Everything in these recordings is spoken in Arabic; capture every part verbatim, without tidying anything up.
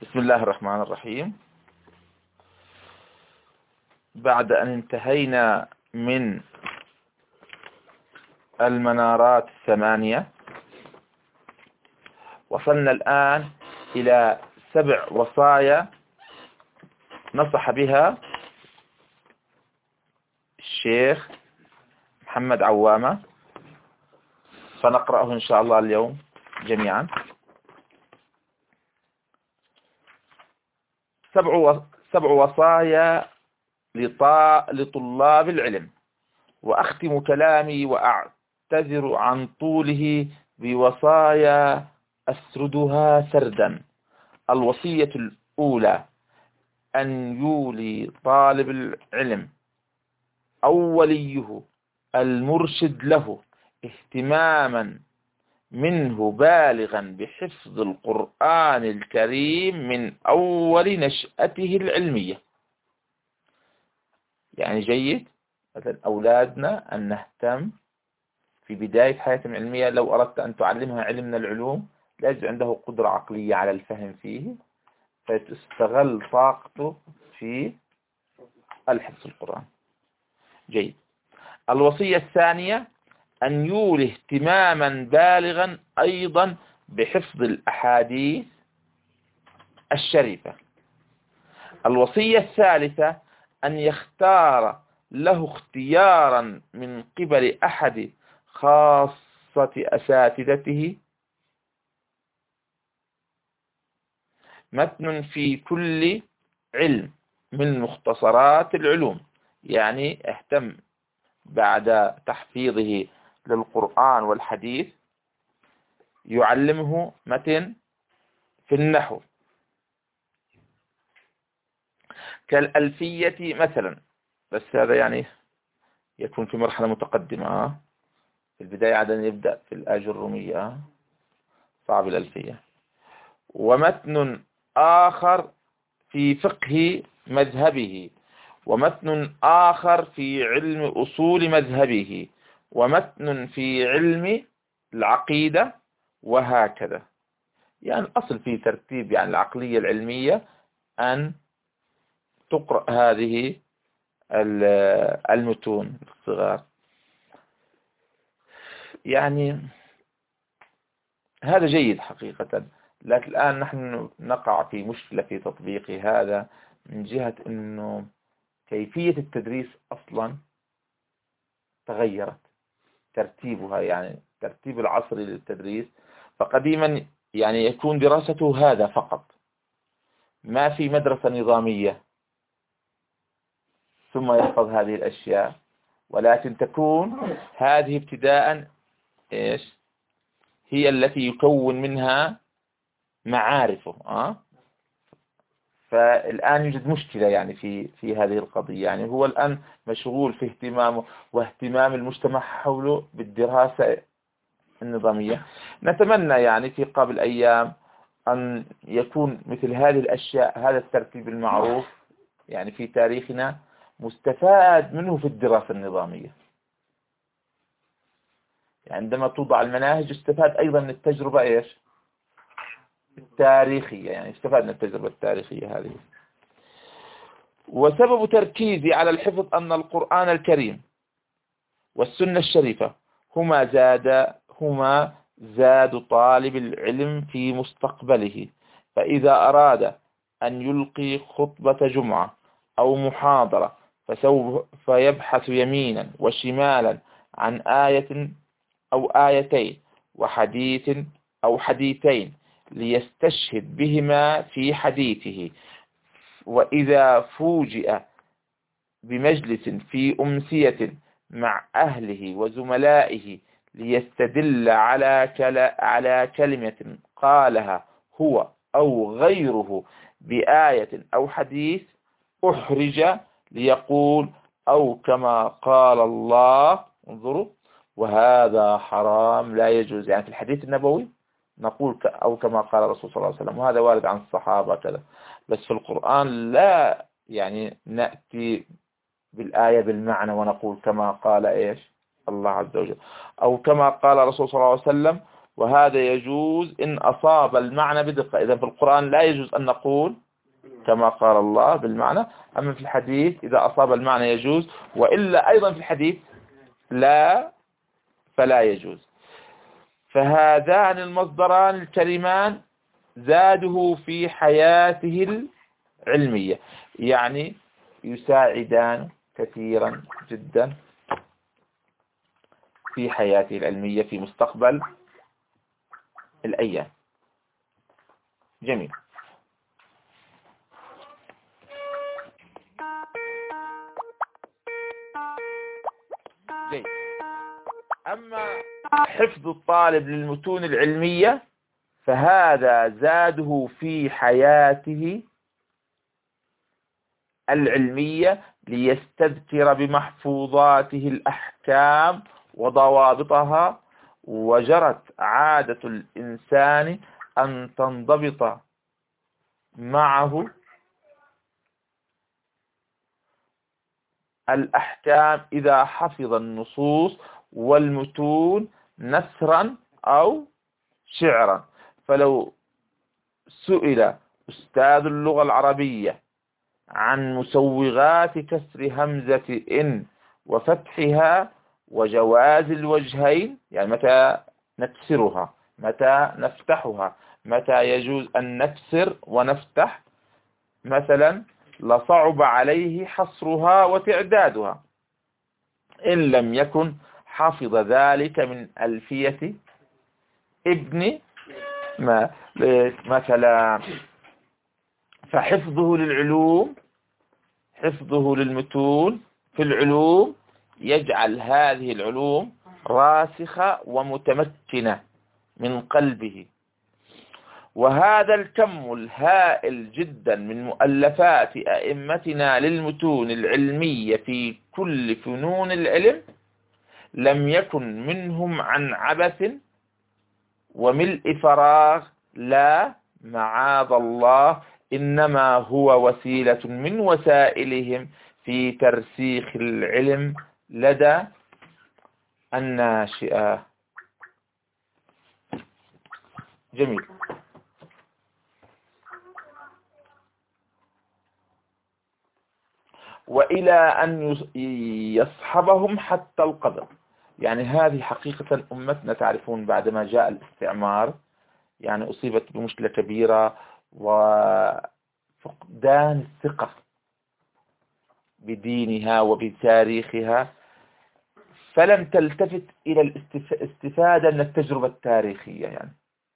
بسم الله الرحمن الرحيم. بعد أن انتهينا من المنارات الثمانية، وصلنا الآن إلى سبع وصايا نصح بها الشيخ محمد عوامة، فنقرأه إن شاء الله اليوم جميعا. سبع سبع وصايا لطلاب العلم. وأختم كلامي وأعتذر عن طوله بوصايا أسردها سردا. الوصية الأولى: أن يولي طالب العلم أو وليه المرشد له اهتماما منه بالغا بحفظ القرآن الكريم من أول نشأته العلمية. يعني جيد مثلا أولادنا أن نهتم في بداية حياتهم العلمية. لو أردت أن تعلمها علم من العلوم لازم عنده قدرة عقلية على الفهم فيه، فتستغل طاقته في الحفظ القرآن. جيد. الوصية الثانية: أن يولي اهتماما بالغا أيضا بحفظ الأحاديث الشريفة. الوصية الثالثة: أن يختار له اختيارا من قبل أحد خاصة أساتذته متن في كل علم من مختصرات العلوم. يعني اهتم بعد تحفيظه للقرآن والحديث يعلمه متن في النحو كالألفية مثلا، بس هذا يعني يكون في مرحلة متقدمة. في البداية عادة يبدأ في الآجرومية، صعب الألفية. ومتن آخر في فقه مذهبه، ومتن آخر في علم أصول مذهبه، ومتن في علم العقيدة، وهكذا. يعني أصل في ترتيب يعني العقلية العلمية أن تقرأ هذه المتون الصغار. يعني هذا جيد حقيقة، لكن الآن نحن نقع في مشكلة في تطبيق هذا من جهة أنه كيفية التدريس أصلا تغيرت ترتيبها، يعني ترتيب العصري للتدريس. فقديما يعني يكون دراسته هذا فقط، ما في مدرسة نظامية ثم يحفظ هذه الأشياء، ولكن تكون هذه ابتداء إيش هي التي يكون منها معارفه. أه؟ فالآن يوجد مشكلة يعني في في هذه القضية. يعني هو الآن مشغول في اهتمامه واهتمام المجتمع حوله بالدراسة النظامية. نتمنى يعني في قبل أيام أن يكون مثل هذه الأشياء، هذا الترتيب المعروف يعني في تاريخنا، مستفاد منه في الدراسة النظامية. يعني عندما توضع المناهج استفاد أيضا من التجربة إيش التاريخية، يعني استفاد من التجربة التاريخية هذه. وسبب تركيزي على الحفظ أن القرآن الكريم والسنة الشريفة هما زاد هما زاد طالب العلم في مستقبله. فإذا أراد أن يلقي خطبة جمعة أو محاضرة فسوف يبحث يمينا وشمالا عن آية أو آيتين وحديث أو حديثين ليستشهد بهما في حديثه. وإذا فوجئ بمجلس في أمسية مع أهله وزملائه ليستدل على على كلمة قالها هو أو غيره بآية أو حديث أحرج ليقول أو كما قال الله. انظروا، وهذا حرام لا يجوز. يعني في الحديث النبوي نقول أو كما قال الرسول صلى الله عليه وسلم، وهذا وارد عن الصحابة كذا. بس في القرآن لا يعني نأتي بالآية بالمعنى ونقول كما قال إيش الله عز وجل، أو كما قال الرسول صلى الله عليه وسلم، وهذا يجوز إن أصاب المعنى بدقة. إذا في القرآن لا يجوز أن نقول كما قال الله بالمعنى، أما في الحديث إذا أصاب المعنى يجوز، وإلا أيضا في الحديث لا فلا يجوز. فهذان المصدران الكريمان زاده في حياته العلمية، يعني يساعدان كثيرا جدا في حياته العلمية في مستقبل الأيام. جميل. جيد. أما حفظ الطالب للمتون العلمية فهذا زاده في حياته العلمية ليستذكر بمحفوظاته الأحكام وضوابطها، وجرت عادة الإنسان أن تنضبط معه الأحكام إذا حفظ النصوص والمتون نثرا أو شعرا. فلو سئل أستاذ اللغة العربية عن مسوغات كسر همزة إن وفتحها وجواز الوجهين، يعني متى نكسرها متى نفتحها متى يجوز أن نكسر ونفتح مثلا، لصعب عليه حصرها وتعدادها إن لم يكن حفظ ذلك من ألفية ابن ما مثلا. فحفظه للعلوم حفظه للمتون في العلوم يجعل هذه العلوم راسخة ومتمكنة من قلبه. وهذا الكم الهائل جدا من مؤلفات أئمتنا للمتون العلمية في كل فنون العلم لم يكن منهم عن عبث وملء فراغ، لا معاذ الله، إنما هو وسيلة من وسائلهم في ترسيخ العلم لدى الناشئة. جميل. وإلى أن يصحبهم حتى القبر. يعني هذه حقيقة أمتنا، تعرفون بعدما جاء الاستعمار يعني أصيبت بمشكلة كبيرة وفقدان الثقة بدينها وبتاريخها، فلم تلتفت إلى الاستفادة من التجربة التاريخية. يعني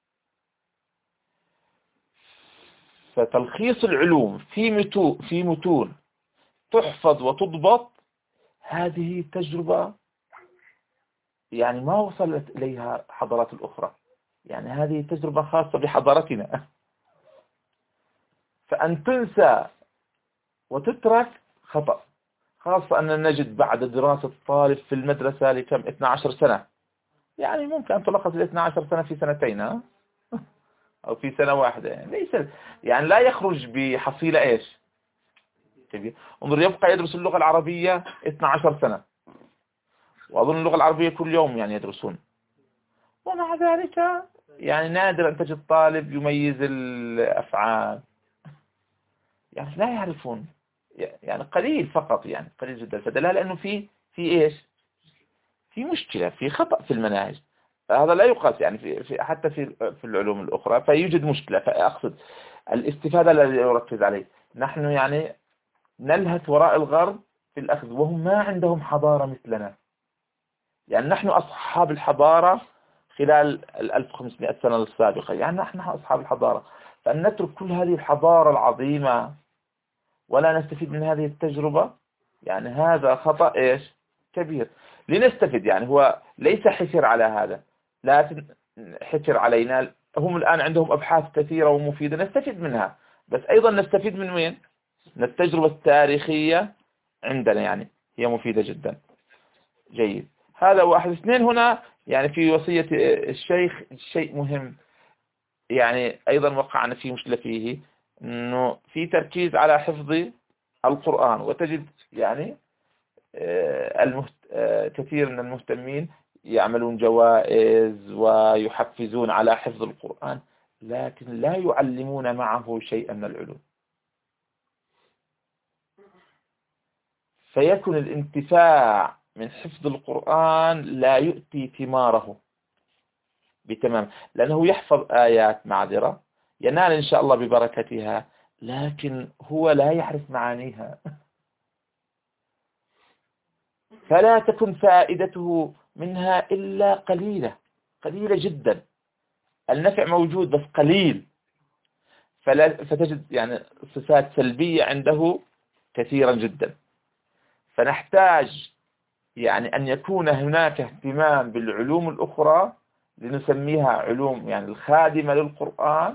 فتلخيص العلوم في متون في متون تحفظ وتضبط، هذه تجربة يعني ما وصلت إليها حضارات الأخرى، يعني هذه تجربة خاصة بحضارتنا. فأن تنسى وتترك خطأ، خاصة أن نجد بعد دراسة الطالب في المدرسة لكم اثنتي عشرة سنة، يعني ممكن أن تلخص ال اثنتي عشرة سنة في سنتين أو في سنة واحدة، يعني ليس يعني لا يخرج بحصيلة إيش كبير. انظر، يبقى يدرس اللغة العربية اثنتي عشرة سنة، وأظن اللغة العربية كل يوم يعني يدرسون، ومع ذلك يعني نادر أن تجد طالب يميز الأفعال، يعني لا يعرفون، يعني قليل فقط، يعني قليل جدا. فدلالة لأنه في في إيش في مشكلة، في خطأ في المناهج. هذا لا يقاس يعني في, في حتى في في العلوم الأخرى، فيوجد مشكلة. فأقصد الاستفادة الذي يركز عليه. نحن يعني نلهث وراء الغرب في الأخذ، وهم ما عندهم حضارة مثلنا. يعني نحن أصحاب الحضارة خلال ال ألف وخمسمائة سنة السابقة، يعني نحن أصحاب الحضارة. فأن نترك كل هذه الحضارة العظيمة ولا نستفيد من هذه التجربة، يعني هذا خطأ إيش كبير. لنستفيد، يعني هو ليس حكر على هذا، لا حكر علينا. هم الآن عندهم أبحاث كثيرة ومفيدة نستفيد منها، بس أيضا نستفيد من وين؟ من التجربة التاريخية عندنا، يعني هي مفيدة جدا. جيد. هذا واحد. اثنين، هنا يعني في وصية الشيخ شيء مهم، يعني أيضا وقعنا في مشكلة فيه، أنه في تركيز على حفظ القرآن، وتجد يعني المهت... كثير من المهتمين يعملون جوائز ويحفزون على حفظ القرآن، لكن لا يعلمون معه شيئا من العلوم. فيكون الانتفاع من حفظ القرآن لا يؤتي ثماره بتمام، لأنه يحفظ آيات معذرة ينال إن شاء الله ببركتها، لكن هو لا يعرف معانيها، فلا تكن فائدته منها إلا قليلة قليلة جدا. النفع موجود بس قليل، فلا فتجد يعني صفات سلبية عنده كثيرا جدا. فنحتاج يعني أن يكون هناك اهتمام بالعلوم الأخرى، لنسميها علوم يعني الخادمة للقرآن،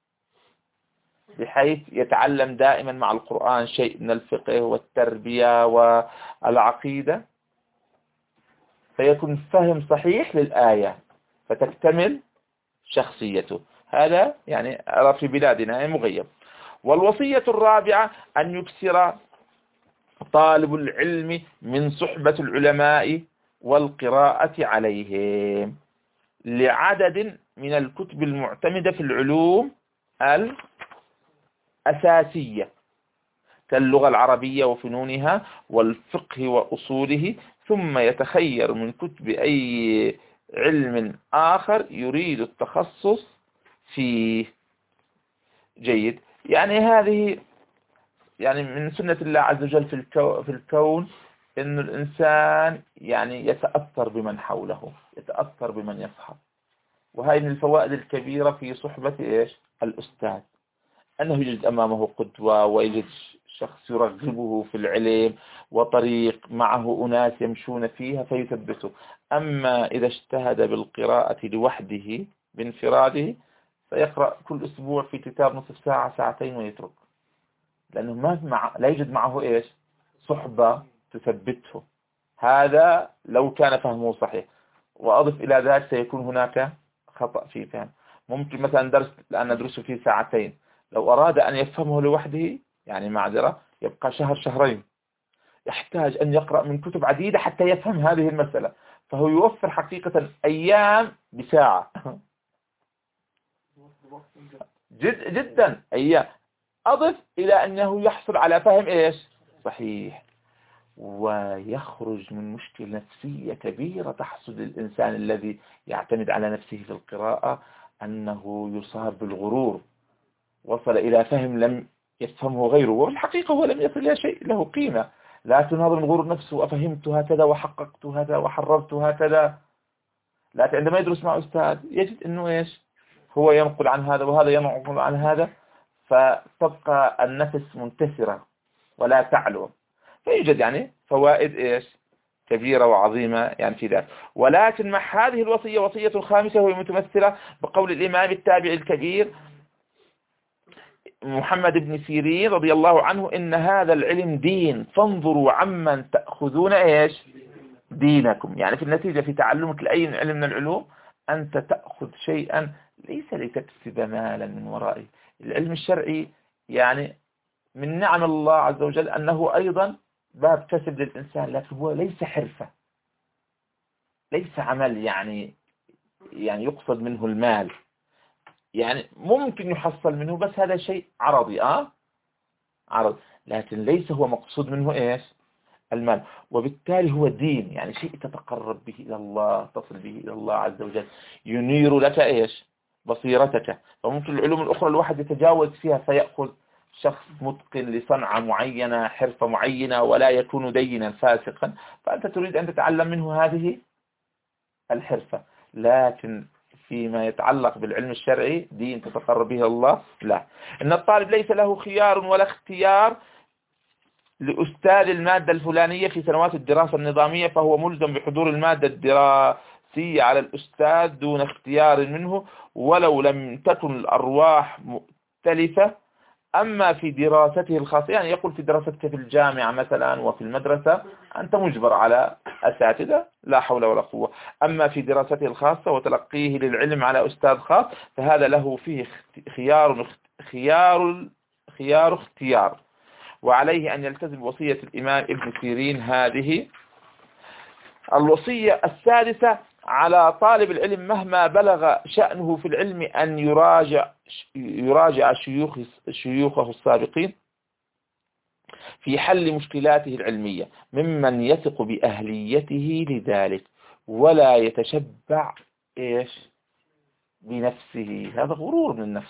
بحيث يتعلم دائما مع القرآن شيء من الفقه والتربية والعقيدة، فيكون فهم صحيح للآية فتكتمل شخصيته. هذا يعني في بلادنا مغيب. والوصية الرابعة أن يكثر طالب العلم من صحبة العلماء والقراءة عليهم، لعدد من الكتب المعتمدة في العلوم الأساسية كاللغة العربية وفنونها والفقه وأصوله، ثم يتخير من كتب أي علم آخر يريد التخصص فيه. جيد. يعني هذه يعني من سنة الله عز وجل في الكو في الكون إن الإنسان يعني يتأثر بمن حوله، يتأثر بمن يصحب. وهذه من الفوائد الكبيرة في صحبة إيش الأستاذ، أنه يجد أمامه قدوة، ويجد شخص يرغبه في العلم، وطريق معه أناس يمشون فيها فيثبته. أما إذا اجتهد بالقراءة لوحده بانفراده فيقرأ كل أسبوع في كتاب نصف ساعة ساعتين ويترك، لأنه ما مع لا يوجد معه إيش صحبة تثبته. هذا لو كان فهمه صحيح. وأضف إلى ذلك سيكون هناك خطأ في فهم. ممكن مثلا درس الآن ندرسه فيه ساعتين، لو أراد أن يفهمه لوحده يعني معذرة يبقى شهر شهرين، يحتاج أن يقرأ من كتب عديدة حتى يفهم هذه المسألة، فهو يوفر حقيقة أيام بساعة. جد جدا أيام. أضف إلى أنه يحصل على فهم إيش صحيح، ويخرج من مشكلة نفسية كبيرة تحصل للإنسان الذي يعتمد على نفسه في القراءة، أنه يصاب بالغرور، وصل إلى فهم لم يفهمه غيره، وفي الحقيقة هو لم يصل إلى شيء له قيمة، لكن هذا من غرور نفسه، أفهمت هكذا وحققت هذا وحررت هكذا. لكن عندما يدرس مع أستاذ يجد أنه إيش هو ينقل عن هذا وهذا ينقل عن هذا، فتبقى النفس منتثرة ولا تعلو. فيوجد يعني فوائد إيش كبيرة وعظيمة يعني في ذلك. ولكن مع هذه الوصية وصية خامسة وهي متمثلة بقول الإمام التابعي الكبير محمد بن سيرين رضي الله عنه: إن هذا العلم دين، فانظروا عمن تأخذون إيش دينكم. يعني في النتيجة في تعلمك لأي علم من العلوم أنت تأخذ شيئا ليس لتكسب مالا من ورائه. العلم الشرعي يعني من نعم الله عز وجل أنه أيضا باب كسب للإنسان، لكن هو ليس حرفة، ليس عمل يعني يعني يقصد منه المال، يعني ممكن يحصل منه بس هذا شيء عرضي آه عرض، لكن ليس هو مقصود منه إيش المال. وبالتالي هو دين، يعني شيء تتقرب به إلى الله، تصل به إلى الله عز وجل، ينير لك إيش بصيرتك. فممكن العلوم الأخرى الواحد يتجاوز فيها فيأخذ شخص متقن لصنعة معينة، حرفة معينة، ولا يكون دينا فاسقا، فأنت تريد أن تتعلم منه هذه الحرفة. لكن فيما يتعلق بالعلم الشرعي دين تتقرب به الله، لا. إن الطالب ليس له خيار ولا اختيار لأستاذ المادة الفلانية في سنوات الدراسة النظامية، فهو ملزم بحضور المادة الدراسية على الأستاذ دون اختيار منه، ولو لم تكن الأرواح مختلفة. أما في دراسته الخاصة، يعني يقول في دراستك في الجامعة مثلا وفي المدرسة أنت مجبر على أساتذة لا حول ولا قوة. أما في دراسته الخاصة وتلقيه للعلم على أستاذ خاص فهذا له فيه خيار خيار خيار اختيار، وعليه أن يلتزم بوصية الإمام ابن سيرين هذه. الوصية السادسة على طالب العلم مهما بلغ شأنه في العلم أن يراجع يراجع شيوخ شيوخه السابقين في حل مشكلاته العلمية ممن يثق بأهليته لذلك، ولا يتشبع إيش بنفسه. هذا غرور من النفس.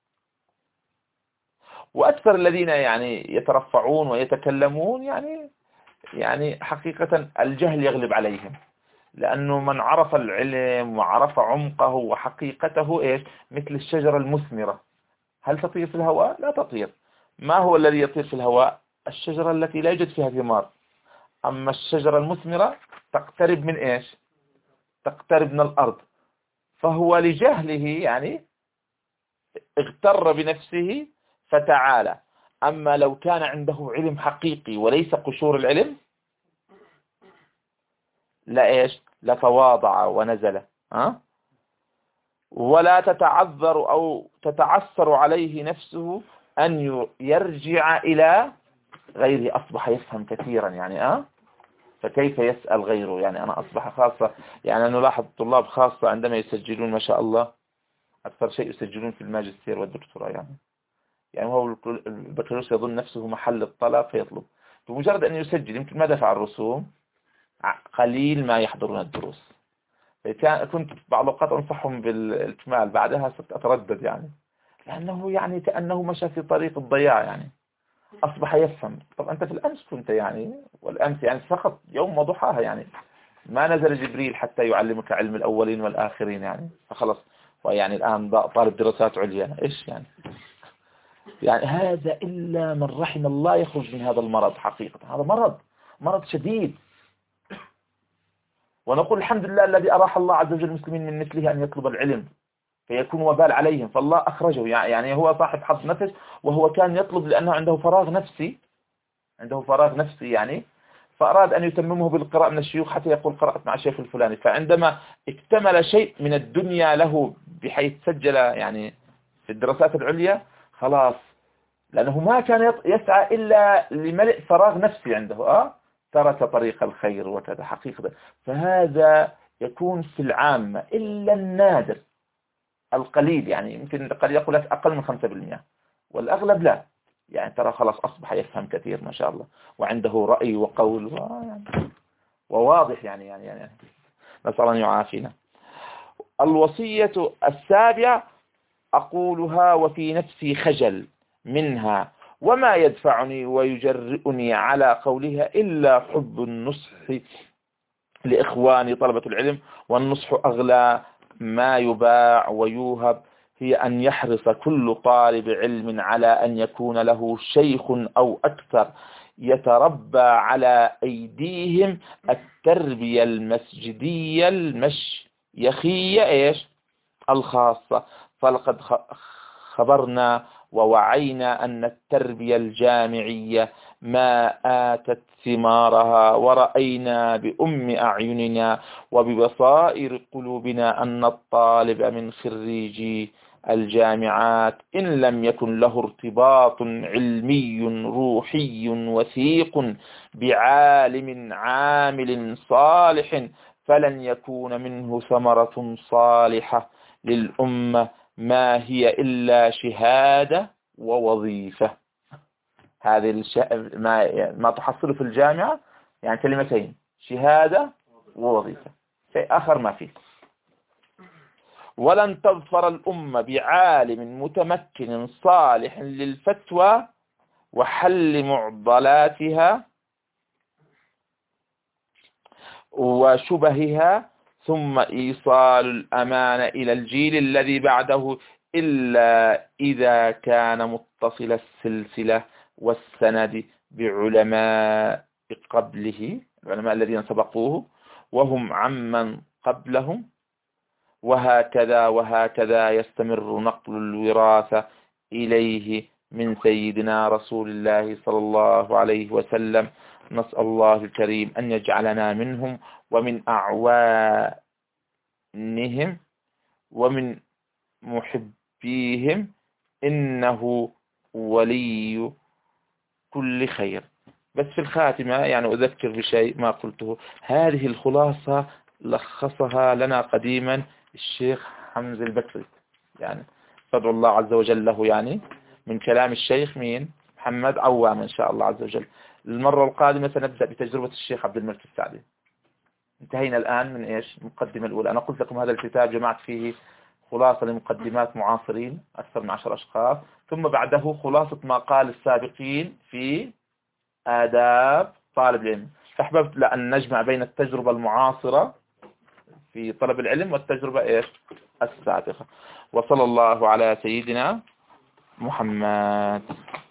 وأكثر الذين يعني يترفعون ويتكلمون يعني يعني حقيقة الجهل يغلب عليهم، لأنه من عرف العلم وعرف عمقه وحقيقته إيش مثل الشجرة المثمرة. هل تطير في الهواء؟ لا تطير. ما هو الذي يطير في الهواء؟ الشجرة التي لا يوجد فيها ثمار. أما الشجرة المثمرة تقترب من إيش؟ تقترب من الأرض. فهو لجهله يعني اغتر بنفسه فتعالى. أما لو كان عنده علم حقيقي وليس قشور العلم لا إيش لتواضع ونزل. ها؟ ولا تتعذر أو تتعثر عليه نفسه أن يرجع إلى غيره. أصبح يفهم كثيرا يعني أه فكيف يسأل غيره؟ يعني أنا أصبح خاصة يعني أنا نلاحظ الطلاب خاصة عندما يسجلون ما شاء الله أكثر شيء يسجلون في الماجستير والدكتوراه. يعني يعني هو البكالوريوس يظن نفسه محل الطلب فيطلب. بمجرد أن يسجل يمكن ما دفع الرسوم قليل ما يحضرون الدروس. كنت بعض الأوقات أنصحهم بالإكمال، بعدها صرت أتردد يعني لأنه يعني كأنه مشى في طريق الضياع. يعني أصبح يفهم. طب أنت في الأمس كنت يعني والأمس يعني فقط يوم وضحاها يعني ما نزل جبريل حتى يعلمك علم الأولين والآخرين يعني فخلص. ويعني الآن طالب دراسات عليا إيش يعني يعني هذا إلا من رحم الله يخرج من هذا المرض. حقيقة هذا مرض مرض شديد. ونقول الحمد لله الذي أراح الله عز وجل المسلمين من مثله أن يطلب العلم فيكون وبال عليهم، فالله أخرجه. يعني هو صاحب حظ نفس وهو كان يطلب لأنه عنده فراغ نفسي عنده فراغ نفسي يعني فأراد أن يتممه بالقراءة من الشيوخ حتى يقول قرأت مع الشيخ الفلاني. فعندما اكتمل شيء من الدنيا له بحيث سجل يعني في الدراسات العليا خلاص، لأنه ما كان يسعى إلا لملء فراغ نفسي عنده أه ترك طريق الخير وكذا حقيقة. فهذا يكون في العامة إلا النادر القليل. يعني يمكن قد يقول لك أقل من خمسة بالمئة والأغلب لا. يعني ترى خلاص أصبح يفهم كثير ما شاء الله وعنده رأي وقول و... يعني وواضح يعني يعني يعني نسأل أن يعافينا. الوصية السابعة أقولها وفي نفسي خجل منها وما يدفعني ويجرئني على قولها إلا حب النصح لإخواني طلبة العلم، والنصح أغلى ما يباع ويوهب. هي أن يحرص كل طالب علم على أن يكون له شيخ أو أكثر يتربى على أيديهم التربية المسجدية المشيخية إيش الخاصة. فلقد خبرنا ووعينا أن التربية الجامعية ما آتت ثمارها، ورأينا بأم أعيننا وببصائر قلوبنا أن الطالب من خريجي الجامعات إن لم يكن له ارتباط علمي روحي وثيق بعالم عامل صالح فلن يكون منه ثمرة صالحة للأمة ما هي إلا شهادة ووظيفة. هذه الش... ما ما تحصله في الجامعة يعني كلمتين شهادة ووظيفة، شيء آخر ما فيه. ولن تظفر الأمة بعالم متمكن صالح للفتوى وحل معضلاتها وشبهها ثم إيصال الأمانة إلى الجيل الذي بعده إلا إذا كان متصل السلسلة والسند بعلماء قبله، العلماء الذين سبقوه وهم عمن قبلهم، وهكذا وهكذا يستمر نقل الوراثة إليه من سيدنا رسول الله صلى الله عليه وسلم. نسأل الله الكريم أن يجعلنا منهم ومن أعوانهم ومن محبيهم إنه ولي كل خير. بس في الخاتمة يعني أذكر بشيء ما قلته. هذه الخلاصة لخصها لنا قديما الشيخ حمزة البكري، يعني فادعو الله عز وجل له، يعني من كلام الشيخ مين؟ محمد عوام إن شاء الله عز وجل. المرة القادمة سنبدأ بتجربة الشيخ عبد الملك السعدي. انتهينا الآن من إيش؟ المقدمة الأولى. أنا قلت لكم هذا الكتاب جمعت فيه خلاصة لمقدمات معاصرين أكثر من عشر أشخاص، ثم بعده خلاصة ما قال السابقين في آداب طالب العلم. فأحببت لأن نجمع بين التجربة المعاصرة في طلب العلم والتجربة إيش؟ السابقة. وصلى الله على سيدنا محمد.